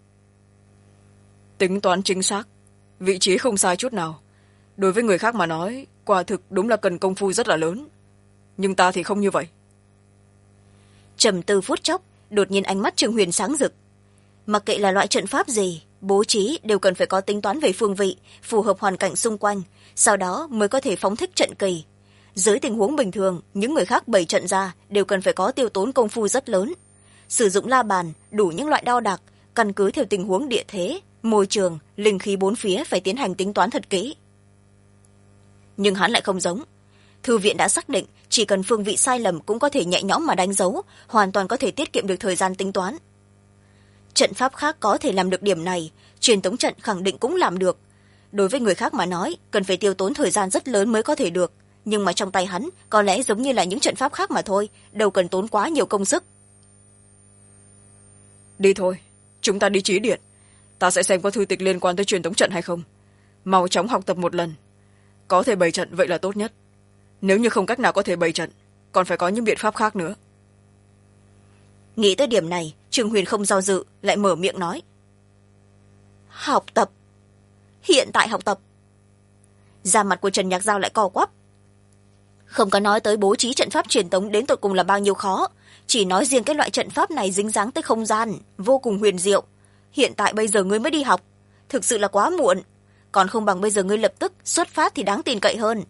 Tính toán chính xác, vị trí không sai chút nào. Đối với người khác mà nói, quả thực đúng là cần công phu rất là lớn. Nhưng ta thì không như vậy. Trầm tư phút chốc, đột nhiên ánh mắt Trương Huyền sáng rực. Mặc kệ là loại trận pháp gì, bố trí đều cần phải có tính toán về phương vị, phù hợp hoàn cảnh xung quanh, sau đó mới có thể phóng thích trận kỳ. Dưới tình huống bình thường, những người khác bày trận ra đều cần phải có tiêu tốn công phu rất lớn. Sử dụng la bàn, đủ những loại đo đạc, căn cứ theo tình huống địa thế, môi trường, linh khí bốn phía phải tiến hành tính toán thật kỹ. Nhưng hắn lại không giống. Thư viện đã xác định, chỉ cần phương vị sai lầm cũng có thể nhẹ nhõm mà đánh dấu, hoàn toàn có thể tiết kiệm được thời gian tính toán. Trận pháp khác có thể làm được điểm này, truyền tống trận khẳng định cũng làm được. Đối với người khác mà nói, cần phải tiêu tốn thời gian rất lớn mới có thể được. Nhưng mà trong tay hắn, có lẽ giống như là những trận pháp khác mà thôi, đâu cần tốn quá nhiều công sức. Đi thôi, chúng ta đi Chí Điện. Ta sẽ xem có thư tịch liên quan tới truyền tống trận hay không. Mau chóng học tập một lần. Có thể bày trận vậy là tốt nhất. Nếu như không cách nào có thể bày trận, còn phải có những biện pháp khác nữa. Nghĩ tới điểm này, Trương Huyền không do dự, lại mở miệng nói. Học tập. Hiện tại học tập. Da mặt của Trần Nhạc Giao lại co quắp. Không có nói tới bố trí trận pháp truyền tống đến tột cùng là bao nhiêu khó, chỉ nói riêng cái loại trận pháp này dính dáng tới không gian, vô cùng huyền diệu. Hiện tại bây giờ ngươi mới đi học, thực sự là quá muộn. Còn không bằng bây giờ ngươi lập tức xuất phát thì đáng tin cậy hơn.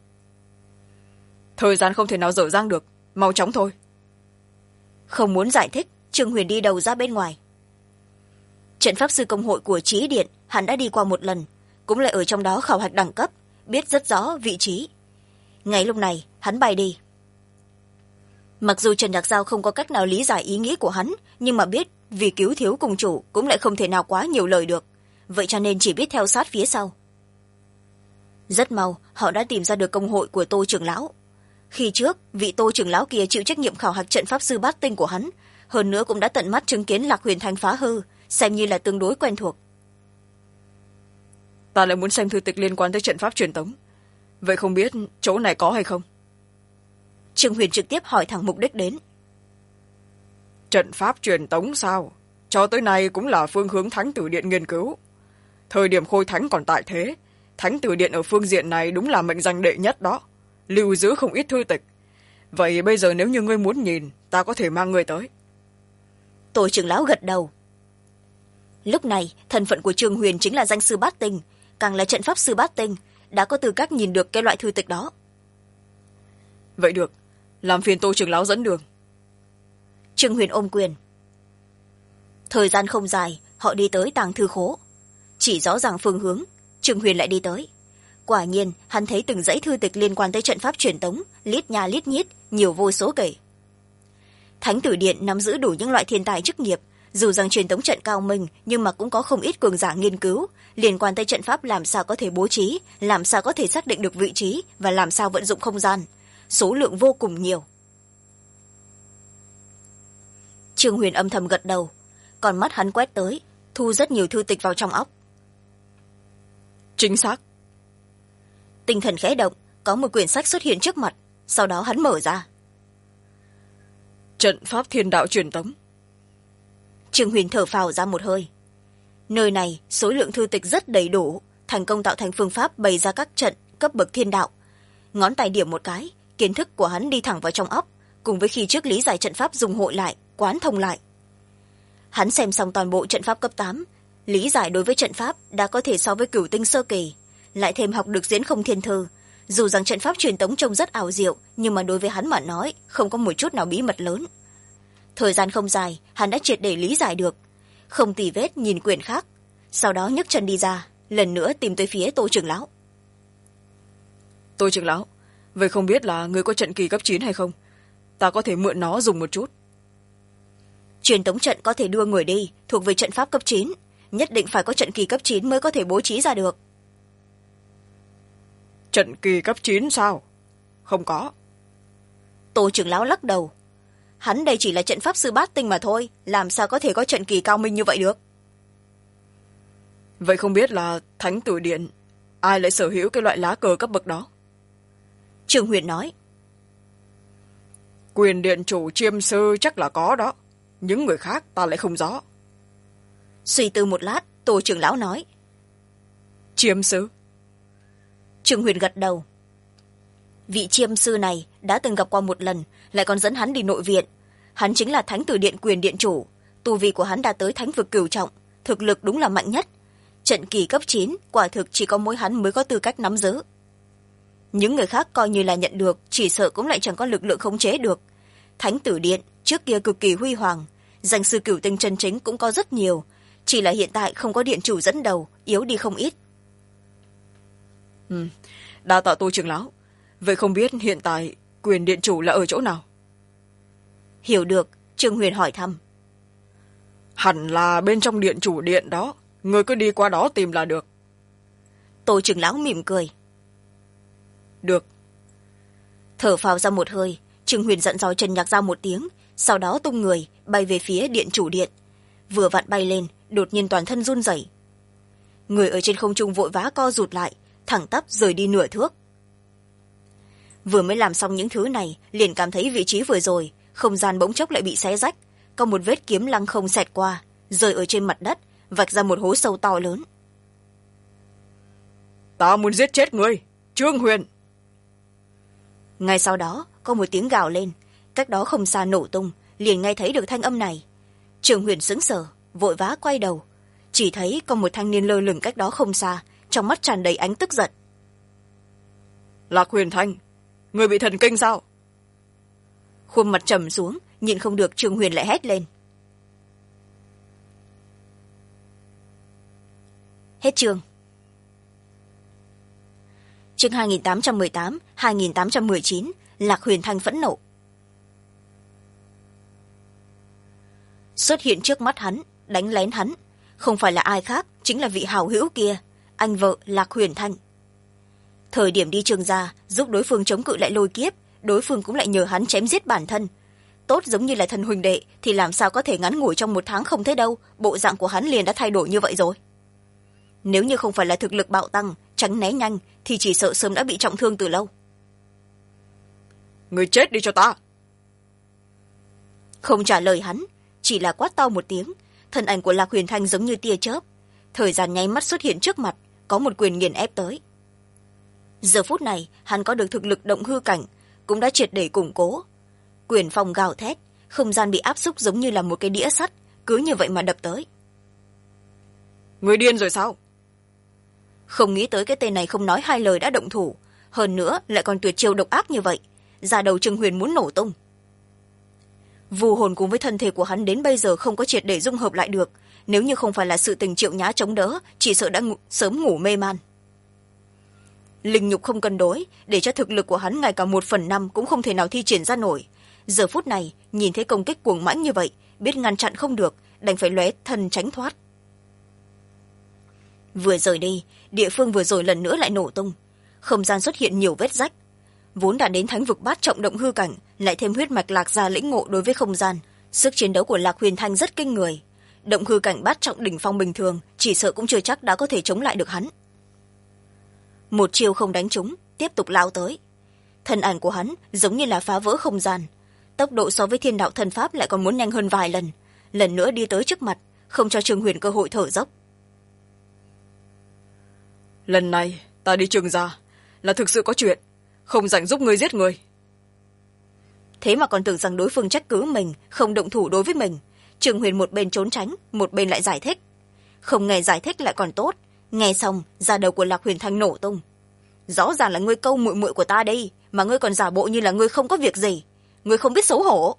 Thời gian không thể nào dở dang được, mau chóng thôi. Không muốn giải thích, Trương Huyền đi đầu ra bên ngoài. Trận pháp sư công hội của Chí Điện hắn đã đi qua một lần, cũng lại ở trong đó khảo hạch đẳng cấp, biết rất rõ vị trí. Ngay lúc này hắn bay đi. Mặc dù Trần Nhạc Giao không có cách nào lý giải ý nghĩ của hắn, nhưng mà biết vì cứu thiếu cùng chủ cũng lại không thể nào quá nhiều lời được, vậy cho nên chỉ biết theo sát phía sau. Rất mau họ đã tìm ra được công hội của Tô trưởng lão. Khi trước vị Tô trưởng lão kia chịu trách nhiệm khảo hạch trận pháp sư bát tinh của hắn, hơn nữa cũng đã tận mắt chứng kiến Lạc Huyền Thành phá hư, xem như là tương đối quen thuộc. Ta lại muốn xem thư tịch liên quan tới trận pháp truyền tống, vậy không biết chỗ này có hay không? Trương Huyền trực tiếp hỏi thẳng mục đích đến. Trận pháp truyền tống sao? Cho tới nay cũng là phương hướng Thánh Tử Điện nghiên cứu. Thời điểm Khôi Thánh còn tại thế, Thánh Tử Điện ở phương diện này đúng là mệnh danh đệ nhất đó, lưu giữ không ít thư tịch. Vậy bây giờ nếu như ngươi muốn nhìn, ta có thể mang ngươi tới. Tô trưởng lão gật đầu. Lúc này thân phận của Trương Huyền chính là danh sư bát tinh, càng là trận pháp sư bát tinh, đã có tư cách nhìn được cái loại thư tịch đó. Vậy được, làm phiền Tô trưởng lão dẫn đường. Trương Huyền ôm quyền. Thời gian không dài, họ đi tới tàng thư khố. Chỉ rõ ràng phương hướng, Trương Huyền lại đi tới. Quả nhiên hắn thấy từng dãy thư tịch liên quan tới trận pháp truyền tống, lít nha lít nhít, nhiều vô số kể. Thánh Tử Điện nắm giữ đủ những loại thiên tài chức nghiệp, dù rằng truyền tống trận cao minh nhưng mà cũng có không ít cường giả nghiên cứu liên quan tới trận pháp, làm sao có thể bố trí, làm sao có thể xác định được vị trí và làm sao vận dụng không gian, số lượng vô cùng nhiều. Trương Huyền âm thầm gật đầu, còn mắt hắn quét tới, thu rất nhiều thư tịch vào trong óc. Chính xác. Tinh thần khẽ động, có một quyển sách xuất hiện trước mặt, sau đó hắn mở ra. Trận pháp thiên đạo truyền tống. Trương Huyền thở phào ra một hơi. Nơi này số lượng thư tịch rất đầy đủ, thành công tạo thành phương pháp bày ra các trận cấp bậc thiên đạo. Ngón tay điểm một cái, kiến thức của hắn đi thẳng vào trong óc, cùng với khi trước lý giải trận pháp dùng hội lại, quán thông lại. Hắn xem xong toàn bộ trận pháp cấp 8, lý giải đối với trận pháp đã có thể so với cửu tinh sơ kỳ, lại thêm học được diễn không thiên thư. Dù rằng trận pháp truyền tống trông rất ảo diệu, nhưng mà đối với hắn mà nói không có một chút nào bí mật lớn. Thời gian không dài, hắn đã triệt để lý giải được, không tì vết nhìn quyển khác, sau đó nhấc chân đi ra, lần nữa tìm tới phía Tô trưởng lão. Tô trưởng lão, vậy không biết là người có trận kỳ cấp 9 hay không? Ta có thể mượn nó dùng một chút. Truyền tống trận có thể đưa người đi, thuộc về trận pháp cấp 9, nhất định phải có trận kỳ cấp 9 mới có thể bố trí ra được. Trận kỳ cấp 9 sao? Không có. Tô trưởng lão lắc đầu. Hắn đây chỉ là trận pháp sư bát tinh mà thôi, làm sao có thể có trận kỳ cao minh như vậy được? Vậy không biết là Thánh Tử Điện ai lại sở hữu cái loại lá cờ cấp bậc đó? Trương Huyền nói. Quyền điện chủ chiêm sư chắc là có đó, những người khác ta lại không rõ. Suy tư một lát, Tô trưởng lão nói. Chiêm sư? Trương Huyền gật đầu. Vị chiêm sư này đã từng gặp qua một lần, lại còn dẫn hắn đi nội viện. Hắn chính là thánh tử điện quyền điện chủ, tu vi của hắn đã tới thánh vực cửu trọng, thực lực đúng là mạnh nhất. Trận kỳ cấp 9, quả thực chỉ có mỗi hắn mới có tư cách nắm giữ. Những người khác coi như là nhận được, chỉ sợ cũng lại chẳng có lực lượng khống chế được. Thánh tử điện trước kia cực kỳ huy hoàng, danh sư cửu tinh chân chính cũng có rất nhiều, chỉ là hiện tại không có điện chủ dẫn đầu, yếu đi không ít. Đa tạ Tô trưởng lão. Vậy không biết hiện tại quyền điện chủ là ở chỗ nào? Hiểu được, Trương Huyền hỏi thăm. Hẳn là bên trong điện chủ điện đó, người cứ đi qua đó tìm là được. Tô trưởng lão mỉm cười. Được. Thở phào ra một hơi, Trương Huyền dặn dò Trần Nhạc Giao một tiếng, sau đó tung người bay về phía điện chủ điện. Vừa vặn bay lên, đột nhiên toàn thân run rẩy. Người ở trên không trung vội vã co rụt lại, thẳng tắp rời đi nửa thước. Vừa mới làm xong những thứ này, liền cảm thấy vị trí vừa rồi không gian bỗng chốc lại bị xé rách, có một vết kiếm lăng không xẹt qua, rơi ở trên mặt đất, vạch ra một hố sâu to lớn. Ta muốn giết chết ngươi, Trương Huyền! Ngay sau đó có một tiếng gào lên, cách đó không xa nổ tung, liền nghe thấy được thanh âm này. Trương Huyền sững sờ, vội vã quay đầu, chỉ thấy có một thanh niên lơ lửng cách đó không xa, trong mắt tràn đầy ánh tức giận. Lạc Huyền Thanh, người bị thần kinh sao? Khuôn mặt trầm xuống, nhìn không được, Trương Huyền lại hét lên. Hết chương. Chương 2818, 2819, Lạc Huyền Thanh phẫn nộ. Xuất hiện trước mắt hắn, đánh lén hắn, không phải là ai khác, chính là vị hảo hữu kia, anh vợ Lạc Huyền Thanh. Thời điểm đi Trường gia giúp đối phương chống cự lại lôi kiếp, đối phương cũng lại nhờ hắn chém giết bản thân. Tốt giống như là thân huynh đệ thì làm sao có thể ngắn ngủi trong một tháng không thế đâu, bộ dạng của hắn liền đã thay đổi như vậy rồi. Nếu như không phải là thực lực bạo tăng, tránh né nhanh thì chỉ sợ sớm đã bị trọng thương từ lâu. Người chết đi cho ta! Không trả lời hắn, chỉ là quát to một tiếng, thân ảnh của Lạc Huyền Thanh giống như tia chớp, thời gian nháy mắt xuất hiện trước mặt, có một quyền nghiền ép tới. Giờ phút này hắn có được thực lực động hư cảnh, cũng đã triệt để củng cố. Quyền phong gào thét, không gian bị áp xúc giống như là một cái đĩa sắt, cứ như vậy mà đập tới. Người điên rồi sao? Không nghĩ tới cái tên này không nói hai lời đã động thủ, hơn nữa lại còn tuyệt chiêu độc ác như vậy, da đầu Trương Huyền muốn nổ tung. Vù hồn cùng với thân thể của hắn đến bây giờ không có triệt để dung hợp lại được, nếu như không phải là sự tình Triệu Nhã chống đỡ, chỉ sợ đã sớm ngủ mê man. Linh nhục không cân đối, để cho thực lực của hắn ngày cả 1/5 cũng không thể nào thi triển ra nổi. Giờ phút này nhìn thấy công kích cuồng mãnh như vậy, biết ngăn chặn không được, đành phải lóe thân tránh thoát. Vừa rời đi, địa phương vừa rồi lần nữa lại nổ tung, không gian xuất hiện nhiều vết rách. Vốn đã đến thánh vực bát trọng động hư cảnh, lại thêm huyết mạch Lạc gia lĩnh ngộ đối với không gian, sức chiến đấu của Lạc Huyền Thanh rất kinh người. Động hư cảnh bát trọng đỉnh phong bình thường chỉ sợ cũng chưa chắc đã có thể chống lại được hắn. Một chiêu không đánh trúng, tiếp tục lao tới. Thân ảnh của hắn giống như là phá vỡ không gian, tốc độ so với thiên đạo thần pháp lại còn muốn nhanh hơn vài lần, lần nữa đi tới trước mặt, không cho Trương Huyền cơ hội thở dốc. Lần này ta đi Trường gia là thực sự có chuyện, không rảnh giúp người giết người. Thế mà còn tưởng rằng đối phương trách cứ mình không động thủ đối với mình. Trương Huyền một bên trốn tránh, một bên lại giải thích. Không nghe giải thích lại còn tốt, nghe xong da đầu của Lạc Huyền Thanh nổ tung. Rõ ràng là ngươi câu muội muội của ta đây, mà ngươi còn giả bộ như là ngươi không có việc gì, ngươi không biết xấu hổ.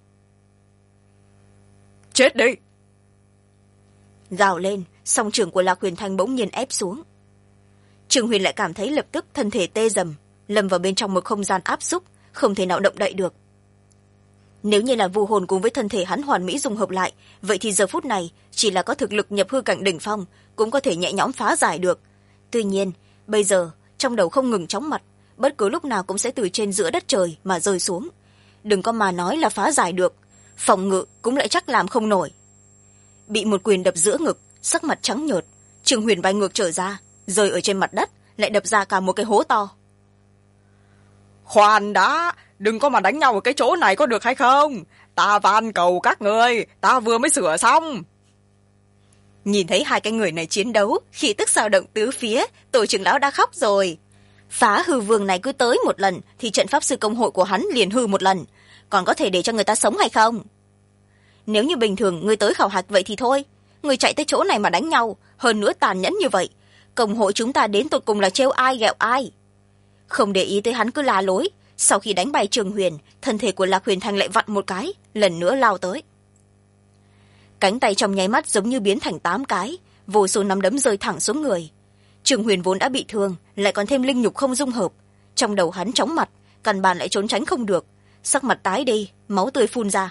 Chết đi! Gào lên, song trưởng của Lạc Huyền Thanh bỗng nhiên ép xuống. Trương Huyền lại cảm thấy lập tức thân thể tê dầm, lâm vào bên trong một không gian áp xúc, không thể nào động đậy được. Nếu như là vu hồn cùng với thân thể hắn hoàn mỹ dung hợp lại, vậy thì giờ phút này chỉ là có thực lực nhập hư cảnh đỉnh phong cũng có thể nhẹ nhõm phá giải được. Tuy nhiên bây giờ trong đầu không ngừng chóng mặt, bất cứ lúc nào cũng sẽ từ trên giữa đất trời mà rơi xuống. Đừng có mà nói là phá giải được, phòng ngự cũng lại chắc làm không nổi. Bị một quyền đập giữa ngực, sắc mặt trắng nhợt, Trương Huyền bay ngược trở ra, rơi ở trên mặt đất, lại đập ra cả một cái hố to. Khoan đã, đừng có mà đánh nhau ở cái chỗ này có được hay không? Ta van cầu các người, ta vừa mới sửa xong. Nhìn thấy hai cái người này chiến đấu, khí tức dao động tứ phía, tổ trưởng lão đã khóc rồi. Phá hư vương này cứ tới một lần thì trận pháp sư công hội của hắn liền hư một lần, còn có thể để cho người ta sống hay không? Nếu như bình thường người tới khảo hạch vậy thì thôi, người chạy tới chỗ này mà đánh nhau, hơn nữa tàn nhẫn như vậy, công hội chúng ta đến tột cùng là trêu ai ghẹo ai? Không để ý tới hắn cứ la lối, sau khi đánh bay Trường Huyền, thân thể của Lạc Huyền Thanh lại vặn một cái, lần nữa lao tới. Cánh tay trong nháy mắt giống như biến thành 8 cái, vô số nắm đấm rơi thẳng xuống người. Trường Huyền vốn đã bị thương, lại còn thêm linh nhục không dung hợp, trong đầu hắn chóng mặt, căn bản lại trốn tránh không được, sắc mặt tái đi, máu tươi phun ra.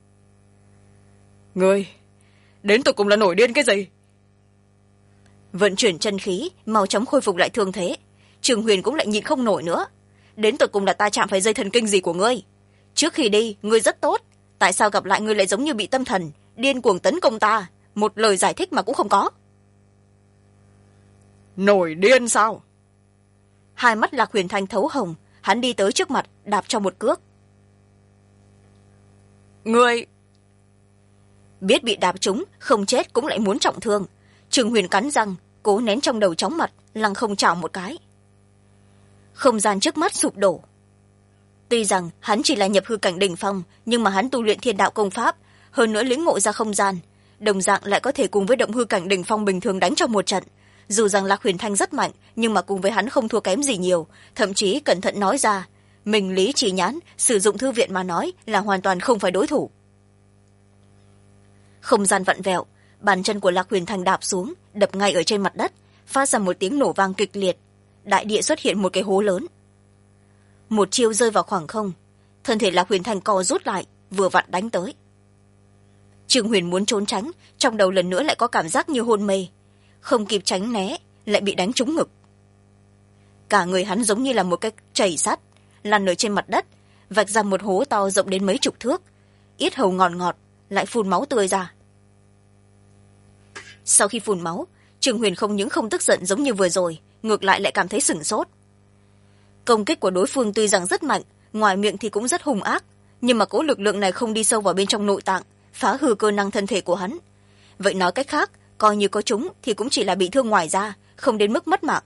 Ngươi, đến tụi cùng là nổi điên cái gì? Vận chuyển chân khí, mau chóng khôi phục lại thương thế. Trường Huyền cũng lại nhịn không nổi nữa. Đến tụi cùng là ta chạm phải dây thần kinh gì của ngươi? Trước khi đi, ngươi rất tốt, tại sao gặp lại ngươi lại giống như bị tâm thần, điên cuồng tấn công ta, một lời giải thích mà cũng không có. Nổi điên sao? Hai mắt Lạc Huyền Thanh thấu hồng, hắn đi tới trước mặt, đạp cho một cước. Ngươi... Biết bị đạp trúng, không chết cũng lại muốn trọng thương. Trường Huyền cắn răng, cố nén trong đầu chóng mặt, lăng không chảo một cái. Không gian trước mắt sụp đổ. Tuy rằng hắn chỉ là nhập hư cảnh đỉnh phong, nhưng mà hắn tu luyện thiên đạo công pháp, hơn nữa lĩnh ngộ ra không gian, đồng dạng lại có thể cùng với động hư cảnh đỉnh phong bình thường đánh trong một trận. Dù rằng Lạc Huyền Thanh rất mạnh, nhưng mà cùng với hắn không thua kém gì nhiều, thậm chí cẩn thận nói ra, mình lý chỉ nhãn, sử dụng thư viện mà nói là hoàn toàn không phải đối thủ. Không gian vặn vẹo, bàn chân của Lạc Huyền Thanh đạp xuống, đập ngay ở trên mặt đất, phát ra một tiếng nổ vang kịch liệt. Đại địa xuất hiện một cái hố lớn. Một chiêu rơi vào khoảng không, thân thể Lạc Huyền Thanh co rút lại, vừa vặn đánh tới. Trường Huyền muốn trốn tránh, trong đầu lần nữa lại có cảm giác như hôn mê, không kịp tránh né, lại bị đánh trúng ngực. Cả người hắn giống như là một cái chày sắt, lăn ở trên mặt đất, vạch ra một hố to rộng đến mấy chục thước, yết hầu ngọt ngọt, lại phun máu tươi ra. Sau khi phun máu, Trường Huyền không những không tức giận giống như vừa rồi, ngược lại cảm thấy sửng sốt. Công kích của đối phương tuy rằng rất mạnh, ngoài miệng thì cũng rất hung ác, nhưng mà cỗ lực lượng này không đi sâu vào bên trong nội tạng, phá hư cơ năng thân thể của hắn. Vậy nói cách khác, coi như có chúng thì cũng chỉ là bị thương ngoài da, không đến mức mất mạng.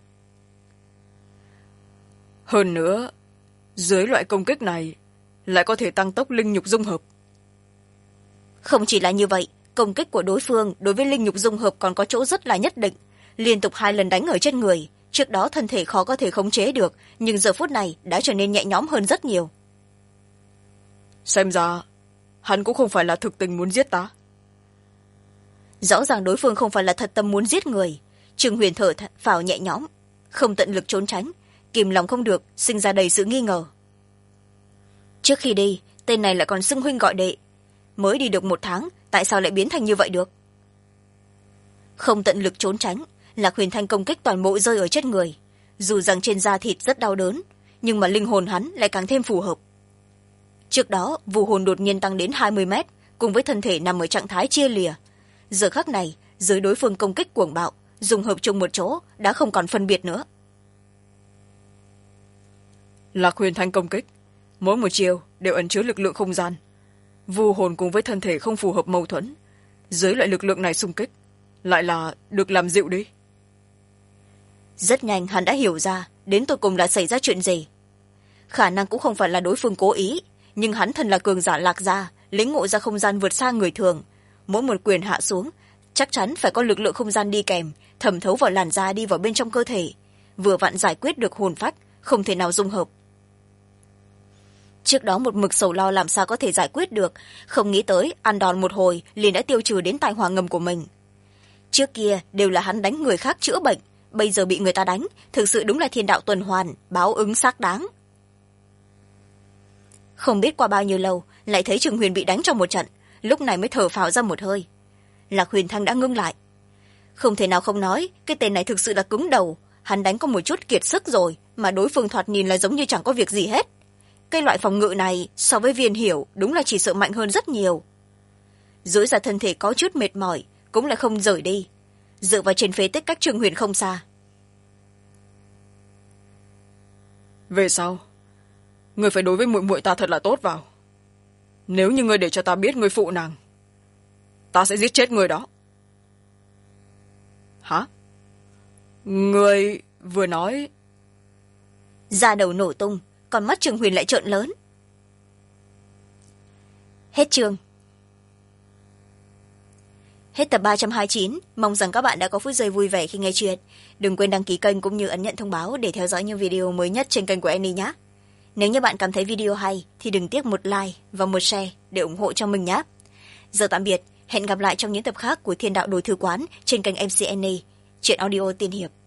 Hơn nữa, dưới loại công kích này lại có thể tăng tốc linh nhục dung hợp. Không chỉ là như vậy, công kích của đối phương đối với linh nhục dung hợp còn có chỗ rất là nhất định, liên tục 2 lần đánh ở trên người. Trước đó thân thể khó có thể khống chế được, nhưng giờ phút này đã trở nên nhẹ nhõm hơn rất nhiều. Xem ra hắn cũng không phải là thực tình muốn giết ta. Rõ ràng đối phương không phải là thật tâm muốn giết người. Trường Huyền thở phào nhẹ nhõm, không tận lực trốn tránh, kìm lòng không được, sinh ra đầy sự nghi ngờ. Trước khi đi, tên này lại còn xưng huynh gọi đệ, mới đi được 1 tháng, tại sao lại biến thành như vậy được? Không tận lực trốn tránh, Lạc Huyền Thanh công kích toàn bộ rơi ở trên người. Dù rằng trên da thịt rất đau đớn, nhưng mà linh hồn hắn lại càng thêm phù hợp. Trước đó, vu hồn đột nhiên tăng đến 20 mét, cùng với thân thể nằm ở trạng thái chia lìa. Giờ khắc này, dưới đối phương công kích cuồng bạo, dùng hợp chung một chỗ, đã không còn phân biệt nữa. Lạc Huyền Thanh công kích, mỗi một chiều đều ẩn chứa lực lượng không gian. Vu hồn cùng với thân thể không phù hợp mâu thuẫn. Dưới loại lực lượng này xung kích, lại là được làm dịu đi. Rất nhanh hắn đã hiểu ra đến tột cùng là xảy ra chuyện gì. Khả năng cũng không phải là đối phương cố ý, nhưng hắn thân là cường giả Lạc gia, lĩnh ngộ ra không gian vượt xa người thường. Mỗi một quyền hạ xuống, chắc chắn phải có lực lượng không gian đi kèm, thẩm thấu vào làn da đi vào bên trong cơ thể, vừa vặn giải quyết được hồn phách, không thể nào dung hợp. Trước đó một mực sầu lo làm sao có thể giải quyết được, không nghĩ tới ăn đòn một hồi liền đã tiêu trừ đến tai họa ngầm của mình. Trước kia đều là hắn đánh người khác chữa bệnh, bây giờ bị người ta đánh, thực sự đúng là thiên đạo tuần hoàn, báo ứng xác đáng. Không biết qua bao nhiêu lâu, lại thấy Trường Huyền bị đánh trong một trận, lúc này mới thở phào ra một hơi. Lạc Huyền Thanh đã ngưng lại. Không thể nào không nói, cái tên này thực sự là cứng đầu, hắn đánh có một chút kiệt sức rồi, mà đối phương thoạt nhìn là giống như chẳng có việc gì hết. Cái loại phòng ngự này so với Viên Hiểu đúng là chỉ sợ mạnh hơn rất nhiều. Duỗi ra thân thể có chút mệt mỏi, cũng lại không rời đi, dựa vào trên phế tích cách Trường Huyền không xa. về sau ngươi phải đối với muội muội ta thật là tốt vào. Nếu như ngươi để cho ta biết ngươi phụ nàng, ta sẽ giết chết ngươi đó. Hả? Ngươi vừa nói... Da đầu nổ tung, còn mắt Trường Huyền lại trợn lớn. Hết chương. Hết tập 329. Mong rằng các bạn đã có phút giây vui vẻ khi nghe chuyện. Đừng quên đăng ký kênh cũng như ấn nhận thông báo để theo dõi những video mới nhất trên kênh của Annie nhé. Nếu như bạn cảm thấy video hay thì đừng tiếc một like và một share để ủng hộ cho mình nhé. Giờ tạm biệt, hẹn gặp lại trong những tập khác của Thiên Đạo Đồ Thư Quán trên kênh MC Annie, chuyện audio tiên hiệp.